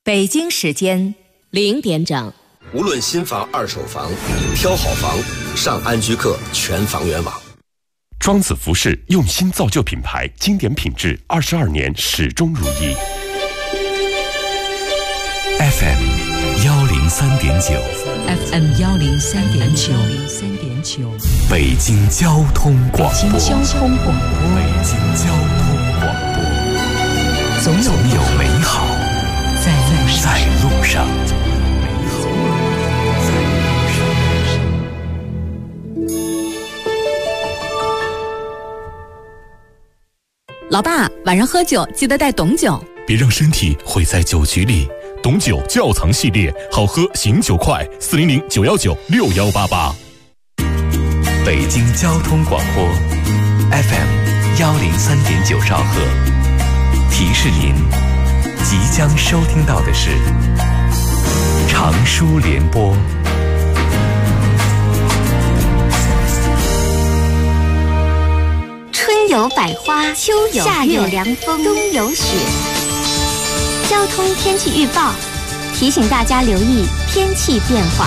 北京时间0点整。 无论新房、二手房，挑好房，上安居客全房源网。 庄子服饰用心造就品牌，经典品质22年始终如一。 FM 103.9 FM 103.9 北京交通广播。 北京交通广播。 北京交通广播。总有美好在路上。 老爸，晚上喝酒记得带董酒， 别让身体毁在酒局里。董酒窖藏系列，好喝醒酒快，400-919-6188。 北京交通广播 FM 103.9兆赫，提示您即将收听到的是长舒联播。 春有百花，秋有夏有凉风，冬有雪。交通天气预报提醒大家留意天气变化。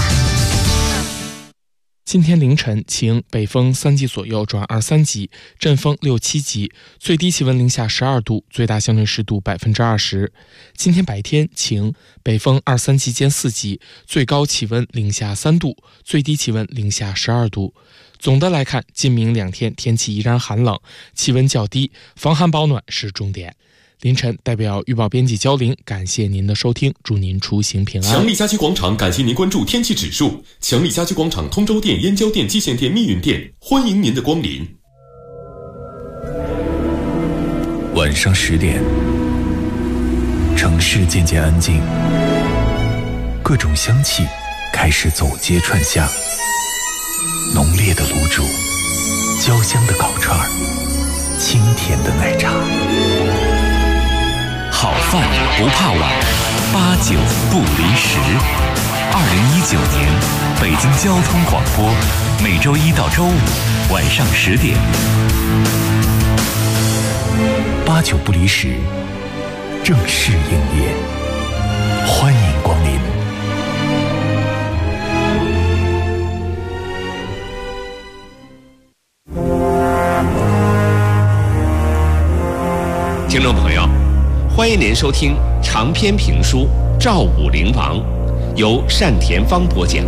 今天凌晨晴，北风3级左右转2-3级，阵风6、7级，最低气温零下12度，最大相对湿度20%。今天白天晴，北风2、3级间4级，最高气温零下3度，最低气温零下12度。总的来看，今明2天天气依然寒冷，气温较低，防寒保暖是重点。凌晨代表预报编辑焦玲，感谢您的收听，祝您出行平安。 强力家居广场感谢您关注天气指数。强力家居广场通州店、燕郊店、蓟县店、密云店，欢迎您的光临。 晚上10点，城市渐渐安静，各种香气开始走街串巷，浓烈的卤煮，焦香的烤串，清甜的奶茶。好饭不怕晚，8、9不离10。2019年，北京交通广播，每周1到周5晚上10点，8、9不离10，正式营业，欢迎光临。 听众朋友，欢迎您收听长篇评书《赵武灵王》，由单田芳播讲。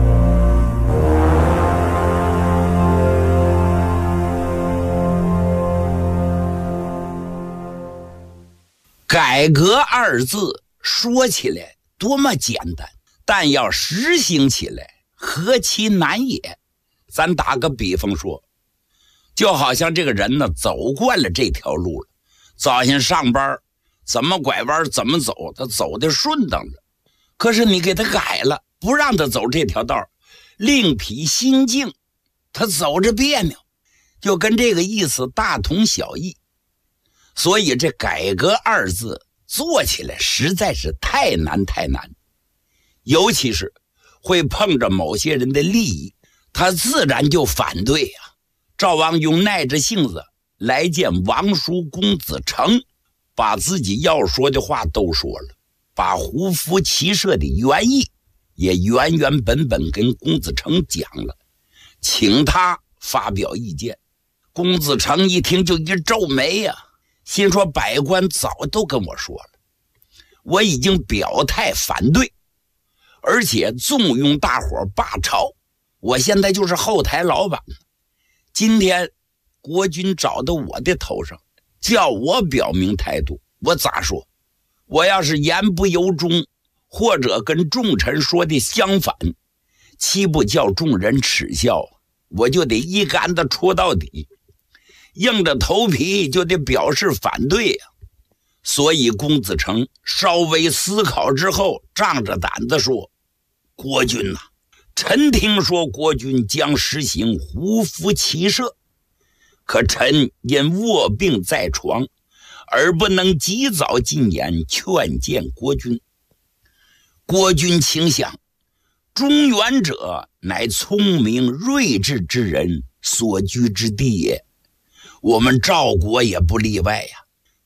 改革二字说起来多么简单，但要实行起来何其难也。咱打个比方说，就好像这个人呢走惯了这条路了，早上上班怎么拐弯怎么走，他走得顺当着。可是你给他改了，不让他走这条道，另辟新径，他走着别扭，就跟这个意思大同小异。所以这改革二字做起来实在是太难，尤其是会碰着某些人的利益，他自然就反对呀。赵王永耐着性子来见王叔公子成，把自己要说的话都说了，把胡服骑射的原意也原本跟公子成讲了，请他发表意见。公子成一听就一皱眉呀，心说百官早都跟我说了，我已经表态反对，而且纵用大伙罢朝，我现在就是后台老板。今天国君找到我的头上，叫我表明态度，我咋说？我要是言不由衷，或者跟众臣说的相反，岂不叫众人耻笑？我就得一竿子戳到底，硬着头皮就得表示反对呀。所以公子成稍微思考之后，仗着胆子说：国君呐，臣听说国君将实行胡服骑射，可臣因卧病在床，而不能及早进言劝谏国君。国君请想，中原者乃聪明睿智之人所居之地也，我们赵国也不例外呀。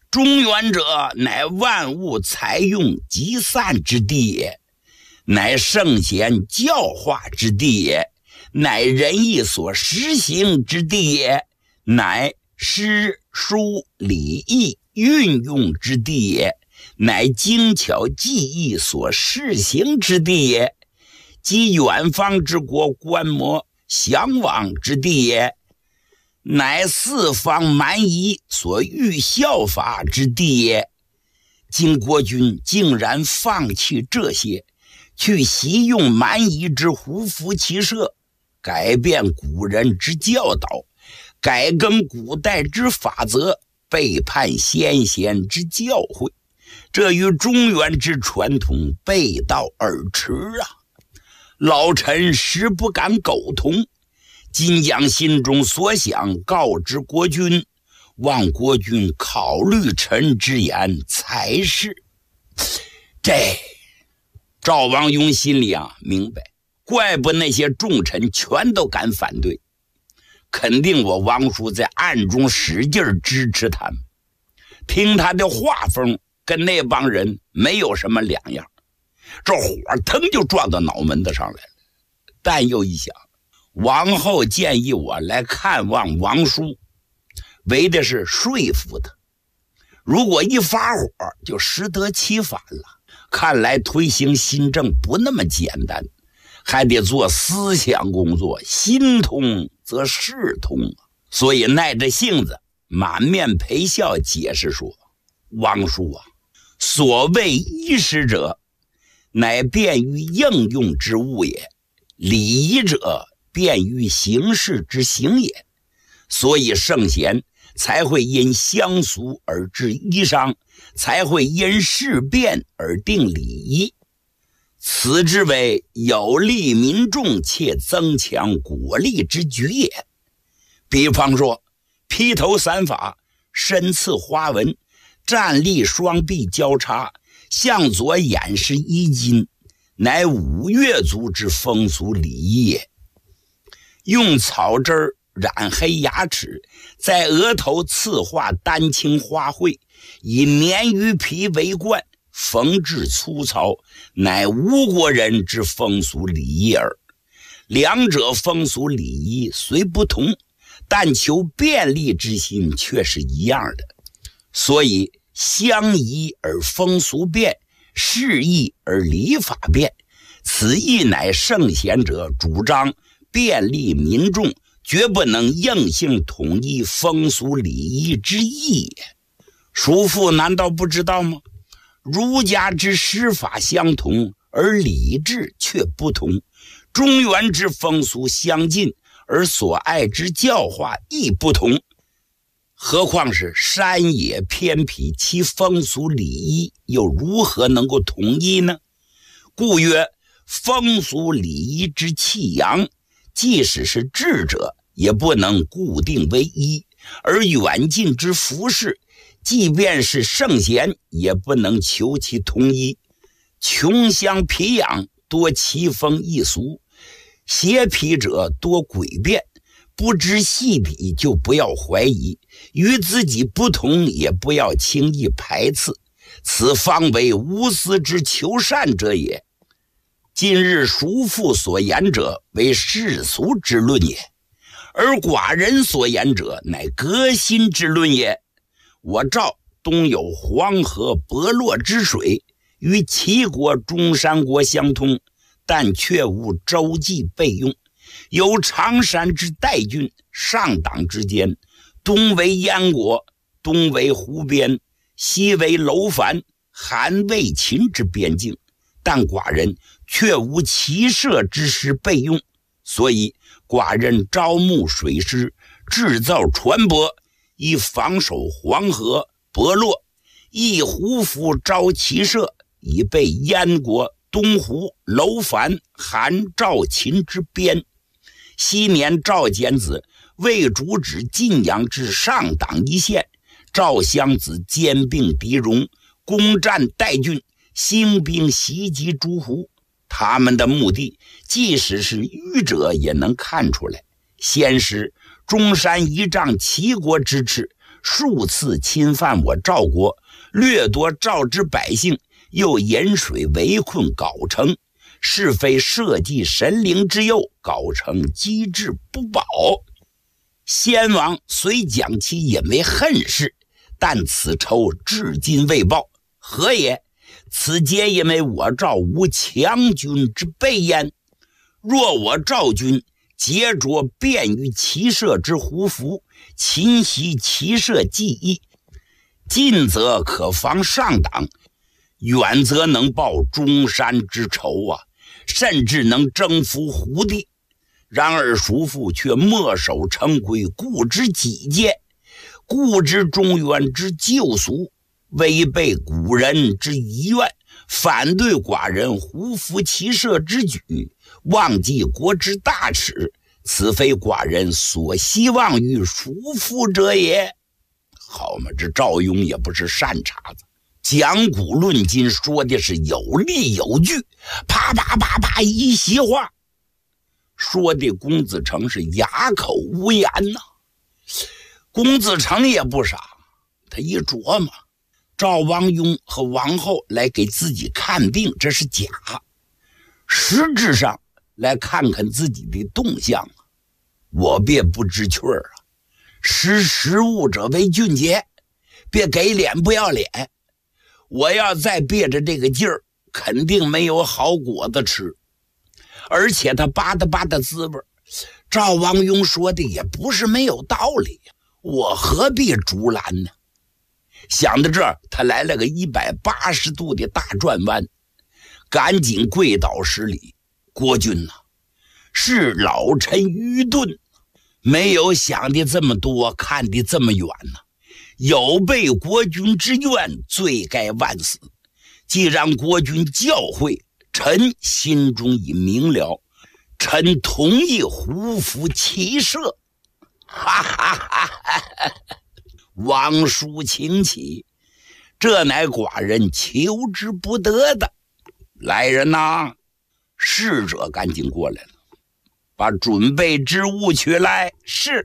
中原者，乃万物采用集散之地也，乃圣贤教化之地也，乃仁义所实行之地也，乃诗书礼义运用之地也，乃精巧技艺所施行之地也，及远方之国观摩向往之地也，乃四方蛮夷所欲效法之地也。今国君竟然放弃这些，去习用蛮夷之胡服骑射，改变古人之教导，改更古代之法则，背叛先贤之教诲，这与中原之传统背道而驰啊！老臣实不敢苟同，今将心中所想告知国君，望国君考虑臣之言才是。这赵王雍心里明白，怪不那些重臣全都敢反对，肯定我王叔在暗中使劲支持他们，听他的画风跟那帮人没有什么两样，这火腾就撞到脑门子上来了。但又一想，王后建议我来看望王叔，为的是说服他，如果一发火就适得其反了。看来推行新政不那么简单，还得做思想工作，心通则事通。所以耐着性子满面陪笑解释说，王叔啊，所谓衣食者，乃便于应用之物也，礼仪者便于行事之行也，所以圣贤才会因乡俗而制衣裳，才会因事变而定礼仪，此之为有利民众且增强国力之举也。比方说披头散发，身刺花纹，站立双臂交叉，向左掩饰衣襟，乃五岳族之风俗礼仪也。用草汁染黑牙齿，在额头刺画丹青花卉，以鲶鱼皮为冠，缝制粗糙，乃吴国人之风俗礼仪耳。两者风俗礼仪虽不同，但求便利之心却是一样的。所以相宜而风俗变，适宜而礼法变，此亦乃圣贤者主张便利民众，绝不能硬性统一风俗礼仪之意也。叔父难道不知道吗？儒家之师法相同，而礼制却不同；中原之风俗相近，而所爱之教化亦不同。何况是山野偏僻，其风俗礼仪又如何能够统一呢？故曰，风俗礼仪之气扬，即使是智者也不能固定为一，而远近之服饰，即便是圣贤也不能求其统一。穷乡僻壤，多奇风异俗，邪僻者多诡辩，不知细底就不要怀疑，与自己不同也不要轻易排斥，此方为无私之求善者也。今日叔父所言者为世俗之论也，而寡人所言者乃革新之论也。我赵东有黄河博洛之水，与齐国中山国相通，但却无洲际备用，有常山之代郡，上党之间，东为燕国，东为湖边，西为楼烦，韩魏秦之边境，但寡人却无骑射之师备用，所以寡人招募水师，制造船舶，以防守黄河博洛，以胡服招骑射，以备燕国东胡楼烦韩赵秦之边。昔年赵简子为主指晋阳之上党一线，赵襄子兼并狄戎，攻占代郡，兴兵袭击诸胡。他们的目的即使是愚者也能看出来，先是中山一仗齐国之耻， 数次侵犯我赵国，掠夺赵之百姓，又引水围困藁城，是非社稷神灵之佑，藁城机智不保。先王虽将其引为恨事，但此仇至今未报，何也？此皆因为我赵无强军之备焉。若我赵军结着便于骑射之胡服，勤习骑射技艺，近则可防上党，远则能报中山之仇啊，甚至能征服胡地。然而叔父却墨守成规，固执己见，固执中原之旧俗，违背古人之遗愿，反对寡人胡服骑射之举，忘记国之大耻，此非寡人所希望于叔父者也。好嘛，这赵雍也不是善茬子，讲古论今，说的是有理有据，啪啪啪啪一席话，说的公子成是哑口无言呐。公子成也不傻，他一琢磨，赵王雍和王后来给自己看病，这是假，实质上来看看自己的动向，我别不知趣儿啊。识时务者为俊杰，别给脸不要脸。我要再憋着这个劲儿，肯定没有好果子吃。而且他吧嗒吧嗒滋味，赵王雍说的也不是没有道理呀，我何必竹篮呢？想到这儿，他来了个180度的大转弯，赶紧跪倒施礼。国君呐，是老臣愚钝，没有想的这么多，看的这么远呐。有悖国君之愿，罪该万死。既然国君教诲，臣心中已明了，臣同意胡服骑射。哈哈哈哈！王叔请起，这乃寡人求之不得的。来人呐，侍者赶紧过来了，把准备之物取来。是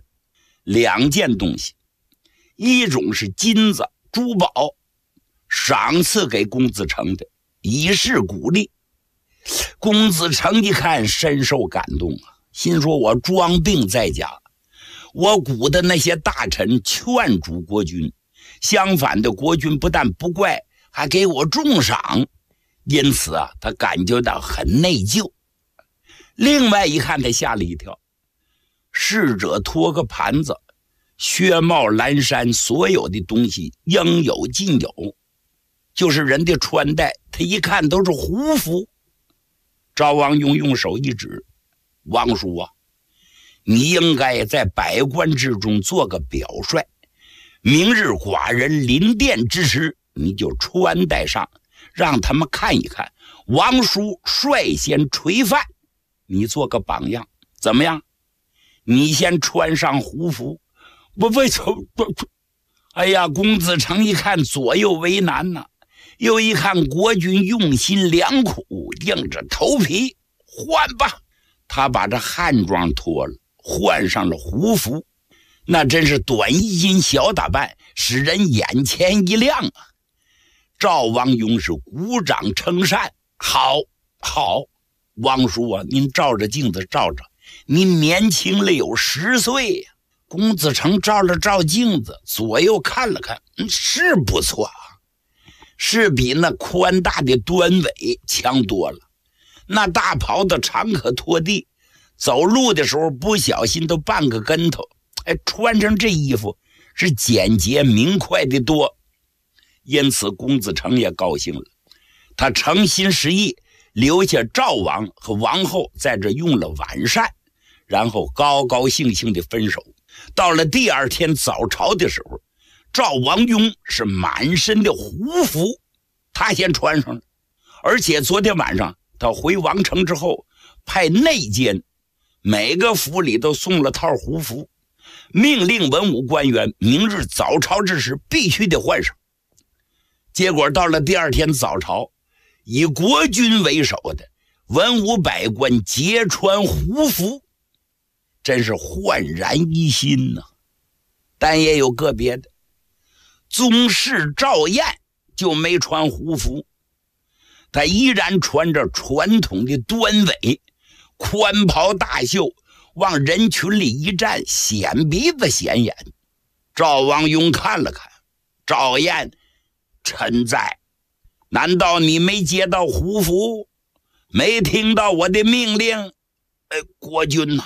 2件东西，一种是金子珠宝，赏赐给公子成的，以示鼓励。公子成一看，深受感动啊，心说我装病在家，我鼓的那些大臣劝阻国君，相反的国君不但不怪，还给我重赏，因此啊，他感觉到很内疚。另外一看，他吓了一跳，侍者托个盘子，靴帽蓝衫，所有的东西应有尽有，就是人的穿戴，他一看都是胡服。赵王雍用手一指，王叔啊，你应该在百官之中做个表率，明日寡人临殿之时，你就穿戴上，让他们看一看，王叔率先垂范，你做个榜样，怎么样？你先穿上胡服。不，哎呀，公子成一看左右为难呐，又一看国君用心良苦，硬着头皮换吧。他把这汉装脱了，换上了胡服，那真是短衣襟小打扮，使人眼前一亮啊。赵王雍是鼓掌称善，好，王叔啊，您照着镜子照着，您年轻了有10岁呀。公子成照了照镜子，左右看了看，是不错啊，是比那宽大的端尾强多了。那大袍子长可拖地，走路的时候不小心都半个跟头。穿上这衣服是简洁明快的多。因此公子成也高兴了，他诚心实意留下赵王和王后在这用了晚膳，然后高高兴兴的分手。到了第2天早朝的时候，赵王雍是满身的胡服，他先穿上了，而且昨天晚上他回王城之后，派内监每个府里都送了套胡服，命令文武官员明日早朝之时必须得换上。结果到了第2天早朝，以国君为首的文武百官皆穿胡服，真是焕然一新呐。但也有个别的， 宗室赵燕就没穿胡服，他依然穿着传统的短尾宽袍大袖，往人群里一站，显鼻子显眼。赵王雍看了看，赵燕，臣在，难道你没接到胡服，没听到我的命令？国君呐，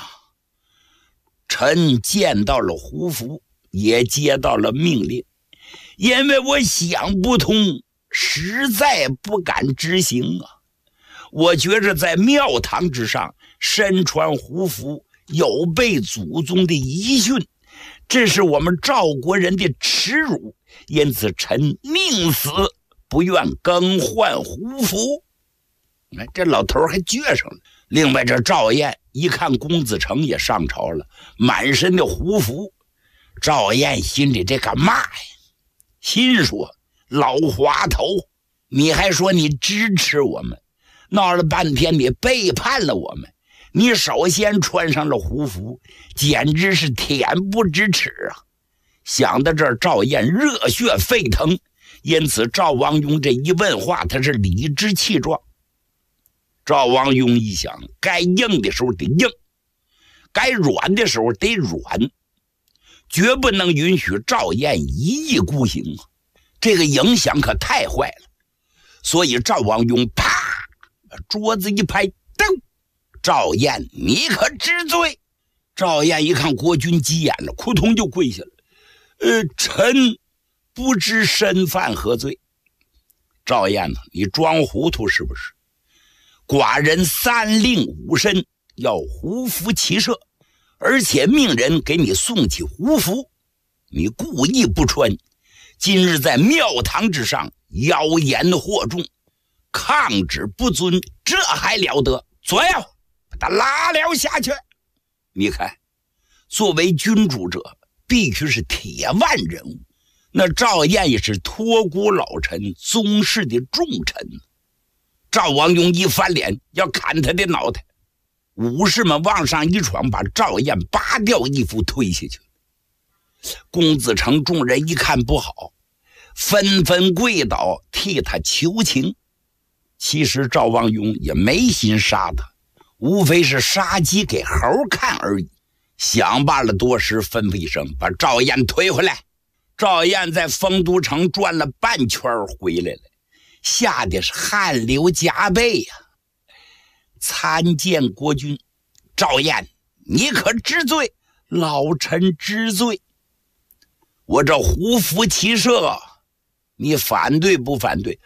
臣见到了胡服，也接到了命令，因为我想不通，实在不敢执行啊。我觉着在庙堂之上身穿胡服有悖祖宗的遗训，这是我们赵国人的耻辱，因此臣宁死不愿更换胡服。这老头还撅上了。另外这赵燕一看公子成也上朝了，满身的胡服，赵燕心里这个骂呀，心说老滑头，你还说你支持我们，闹了半天你背叛了我们，你首先穿上了胡服，简直是恬不知耻啊！想到这儿，赵燕热血沸腾，因此赵王雍这一问话，他是理直气壮。赵王雍一想，该硬的时候得硬，该软的时候得软，绝不能允许赵燕一意孤行啊！这个影响可太坏了。所以赵王雍啪桌子一拍，噔，赵燕你可知罪？赵燕一看国君急眼了，扑通就跪下了。臣不知身犯何罪。赵燕呢，你装糊涂是不是？寡人3令5申要胡服骑射，而且命人给你送起胡服，你故意不穿，今日在庙堂之上妖言惑众，抗旨不遵，这还了得？左右把他拉了下去。你看，作为君主者必须是铁腕人物，那赵燕也是托孤老臣宗室的重臣。赵王雍一翻脸要砍他的脑袋，武士们往上一闯，把赵燕拔掉衣服推下去。公子成众人一看不好，纷纷跪倒替他求情。其实赵王雍也没心杀他，无非是杀鸡给猴看而已。想罢了多时，吩咐一声把赵燕推回来。赵燕在丰都城转了半圈回来了，吓得是汗流浃背呀！参见国君。赵燕，你可知罪？老臣知罪。我这胡服骑射，你反对不反对？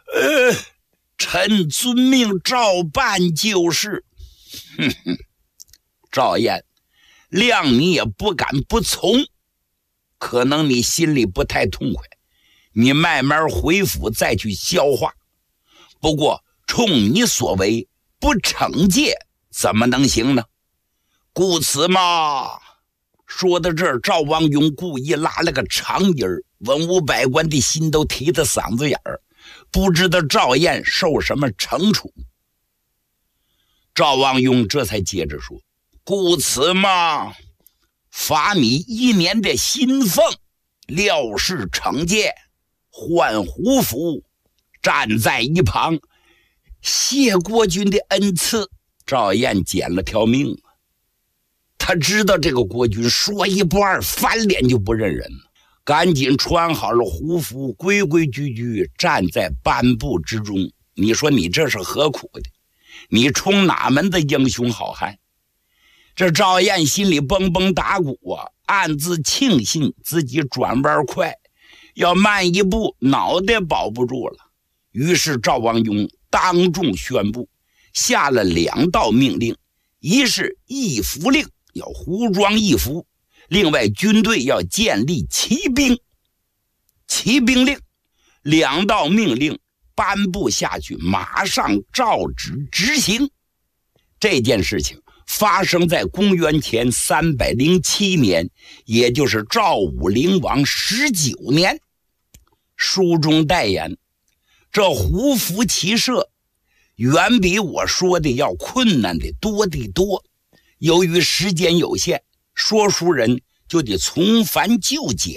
臣遵命照办就是。哼哼，赵燕，谅你也不敢不从，可能你心里不太痛快，你慢慢回府再去消化。不过冲你所为不惩戒怎么能行呢？故此嘛。说到这儿，赵王雍故意拉了个长音儿，文武百官的心都提到嗓子眼儿，不知道赵燕受什么惩处。赵王雍这才接着说，故此嘛，罚你1年的薪俸，料事惩戒，换胡服，站在一旁，谢国君的恩赐。赵燕捡了条命，他知道这个国君说一不二，翻脸就不认人了，赶紧穿好了胡服，规规矩矩站在颁布之中。你说你这是何苦的？你冲哪门的英雄好汉？这赵燕心里蹦蹦打鼓啊，暗自庆幸自己转弯快，要慢一步脑袋保不住了。于是赵王雍当众宣布，下了2道命令，一是义服令，要胡装义服，另外军队要建立骑兵。骑兵令2道命令颁布下去，马上照旨执行。这件事情发生在公元前307年，也就是赵武灵王19年。书中代言，这胡服骑射远比我说的要困难的多得多。由于时间有限，说书人就得从繁就简，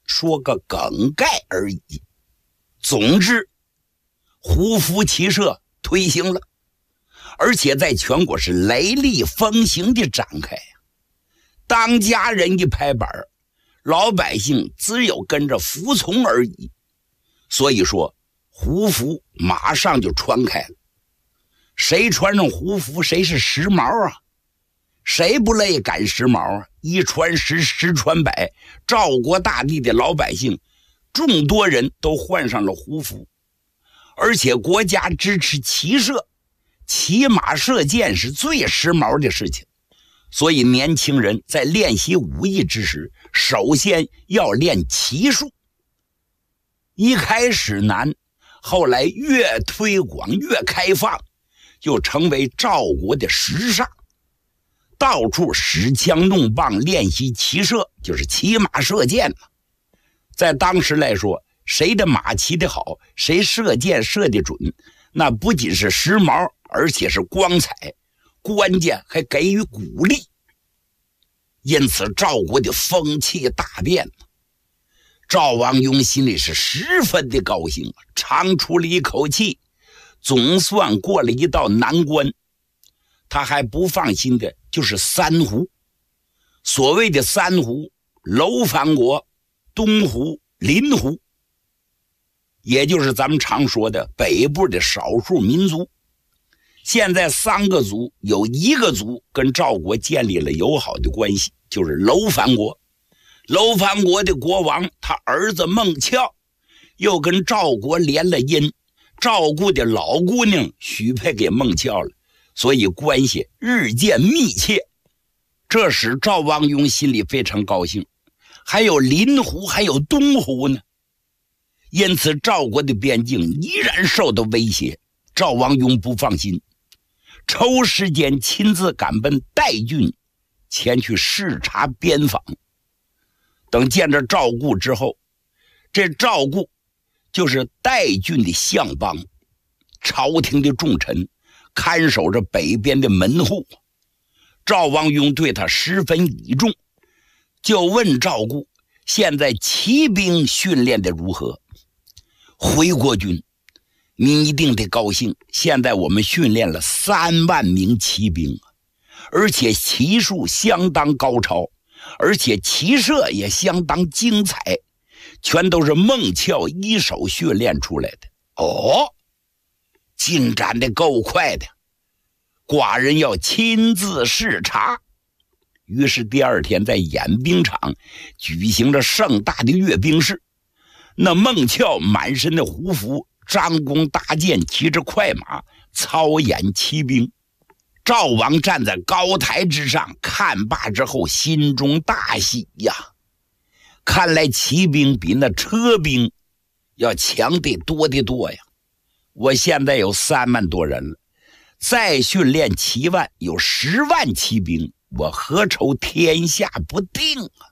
说个梗概而已。总之，胡服骑射推行了，而且在全国是雷厉风行的展开。当家人一拍板，老百姓只有跟着服从而已。所以说，胡服马上就传开了。谁穿上胡服，谁是时髦啊！谁不乐意赶时髦啊？一传十，十传百，赵国大地的老百姓众多人都换上了胡服，而且国家支持骑射，骑马射箭是最时髦的事情。所以年轻人在练习武艺之时，首先要练骑术。一开始难，后来越推广越开放，就成为赵国的时尚。到处使枪弄棒练习骑射，就是骑马射箭了。在当时来说，谁的马骑得好，谁射箭射得准，那不仅是时髦，而且是光彩，关键还给予鼓励。因此赵国的风气大变。赵王雍心里是十分的高兴，长出了一口气，总算过了一道难关。他还不放心的就是三胡。所谓的三胡，楼烦国、东胡、临胡，也就是咱们常说的北部的少数民族。现在3个族有1个族跟赵国建立了友好的关系，就是楼烦国。楼烦国的国王他儿子孟翘又跟赵国连了姻，赵国的老姑娘许配给孟翘了，所以关系日渐密切。这使赵王雍心里非常高兴。还有临胡，还有东胡呢。因此赵国的边境依然受到威胁，赵王雍不放心，抽时间亲自赶奔代郡前去视察边防。等见着赵固之后，这赵固就是代郡的相邦，朝廷的重臣，看守着北边的门户。赵王雍对他十分倚重，就问赵固现在骑兵训练的如何。回国君，你一定得高兴，现在我们训练了3万名骑兵，而且骑术相当高超，而且骑射也相当精彩，全都是孟翘一手训练出来的。哦，进展得够快的，寡人要亲自视察。于是第2天在演兵场举行了盛大的阅兵式。那孟翘满身的胡服，张弓搭箭，骑着快马，操演骑兵。赵王站在高台之上，看罢之后心中大喜呀，看来骑兵比那车兵要强得多得多呀。我现在有3万多人了，再训练7万，有10万骑兵，我何愁天下不定啊？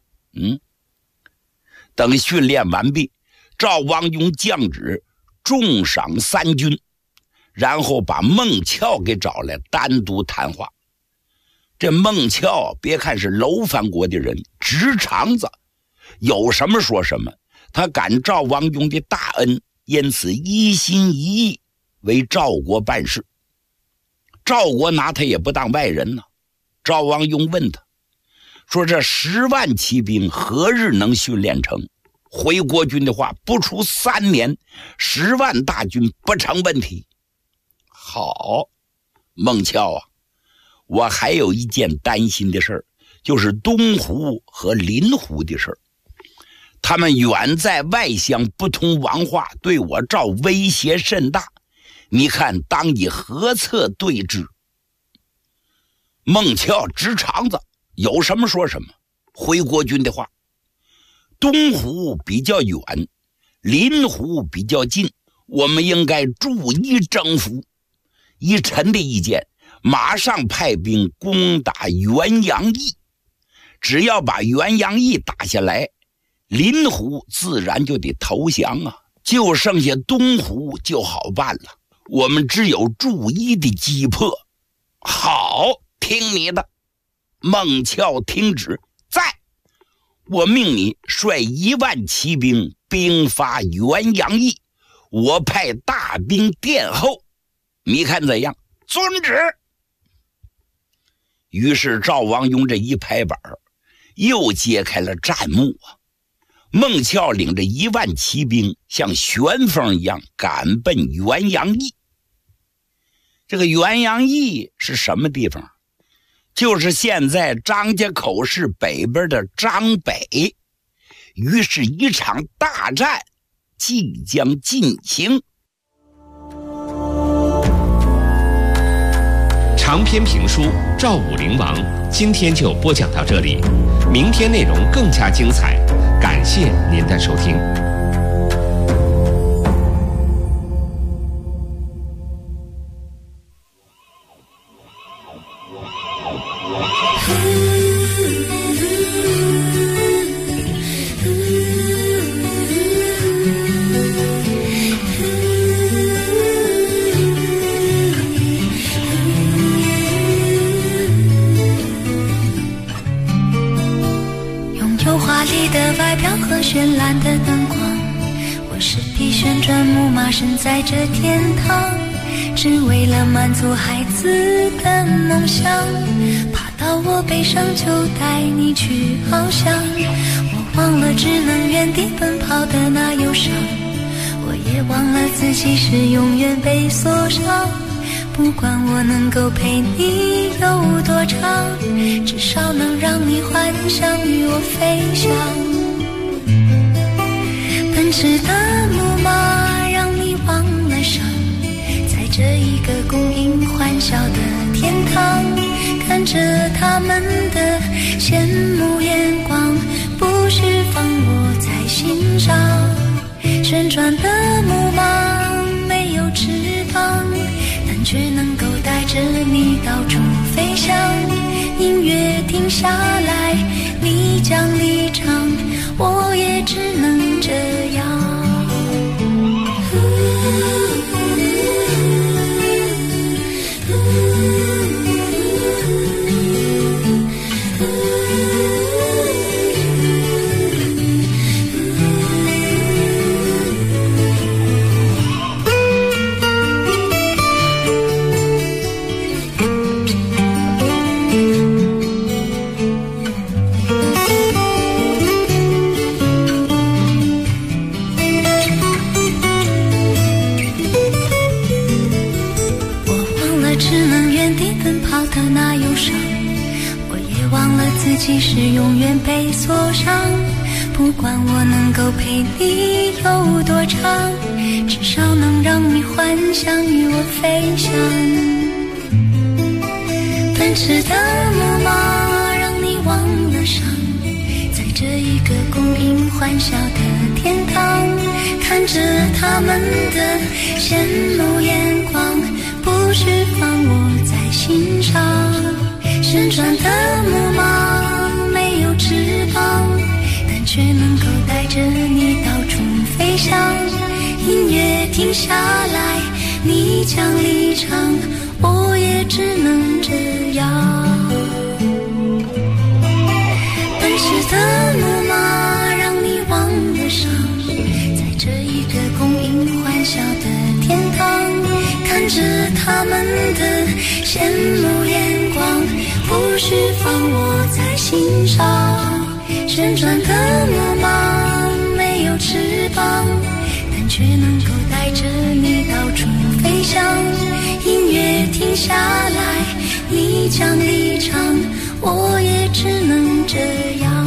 等训练完毕，赵王雍降旨重赏3军，然后把孟翘给找来单独谈话。这孟翘别看是楼烦国的人，直肠子，有什么说什么，他感赵王雍的大恩，因此一心一意为赵国办事。赵国拿他也不当外人呢。赵王雍问他说，这10万骑兵何日能训练成？回国君的话，不出3年，10万大军不成问题。好，孟翘啊，我还有一件担心的事儿，就是东胡和临胡的事儿。他们远在外乡，不通王话，对我赵威胁甚大。你看当以何策对之？孟翘直肠子，有什么说什么。回国君的话，东胡比较远，临胡比较近，我们应该注意征服。依臣的意见，马上派兵攻打元阳邑，只要把元阳邑打下来，临胡自然就得投降啊，就剩下东胡就好办了。我们只有注意的击破。好，听你的。孟翘听旨，在。 我命你率1万骑兵兵发元阳邑，我派大兵殿后，你看怎样？遵旨。于是赵王用这一拍板，又揭开了战幕啊！孟俏领着1万骑兵像旋风一样赶奔元阳邑。这个元阳邑是什么地方？就是现在张家口市北边的张北。于是一场大战即将进行。 长篇评书《赵武灵王》今天就播讲到这里，明天内容更加精彩，感谢您的收听。 绚烂的灯光，我是匹旋转木马，身在这天堂，只为了满足孩子的梦想，爬到我背上就带你去翱翔。我忘了只能原地奔跑的那忧伤，我也忘了自己是永远被锁上。不管我能够陪你有多长，至少能让你幻想与我飞翔。奔驰的木马让你忘了伤，在这一个供应欢笑的天堂，看着他们的羡慕眼光，不需放我在心上。旋转的木马没有翅膀，但却能够带着你到处飞翔。音乐停下来，你将离场，我也只能这样。自己是永远被锁上，不管我能够陪你有多长，至少能让你幻想与我飞翔。奔驰的木马让你忘了伤，在这一个供应欢笑的天堂，看着他们的羡慕眼光，不需放我在心上。旋转的木马没有翅膀，但却能够带着你到处飞翔。音乐停下来，你将离场，我也只能这样。奔驰的木马让你忘了伤，在这一个供应欢笑的天堂，看着他们的羡慕眼光，不需放我在心上。旋转的木马没有翅膀，但却能够带着你到处飞翔。音乐停下来，你将离场，我也只能这样。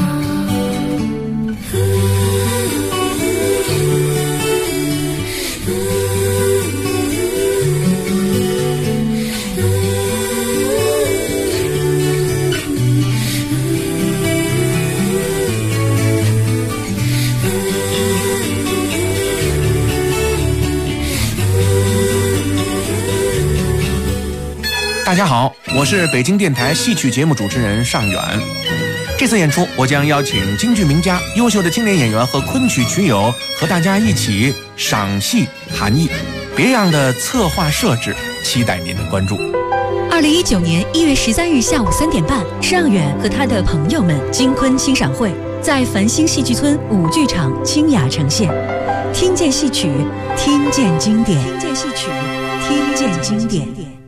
大家好，我是北京电台戏曲节目主持人尚远。这次演出，我将邀请京剧名家、优秀的青年演员和昆曲曲友和大家一起赏戏谈艺，别样的策划设置，期待您的关注。 2019年1月13日下午3点半，尚远和他的朋友们京昆欣赏会在繁星戏剧村5剧场清雅呈现，听见戏曲，听见经典，听见戏曲，听见经典。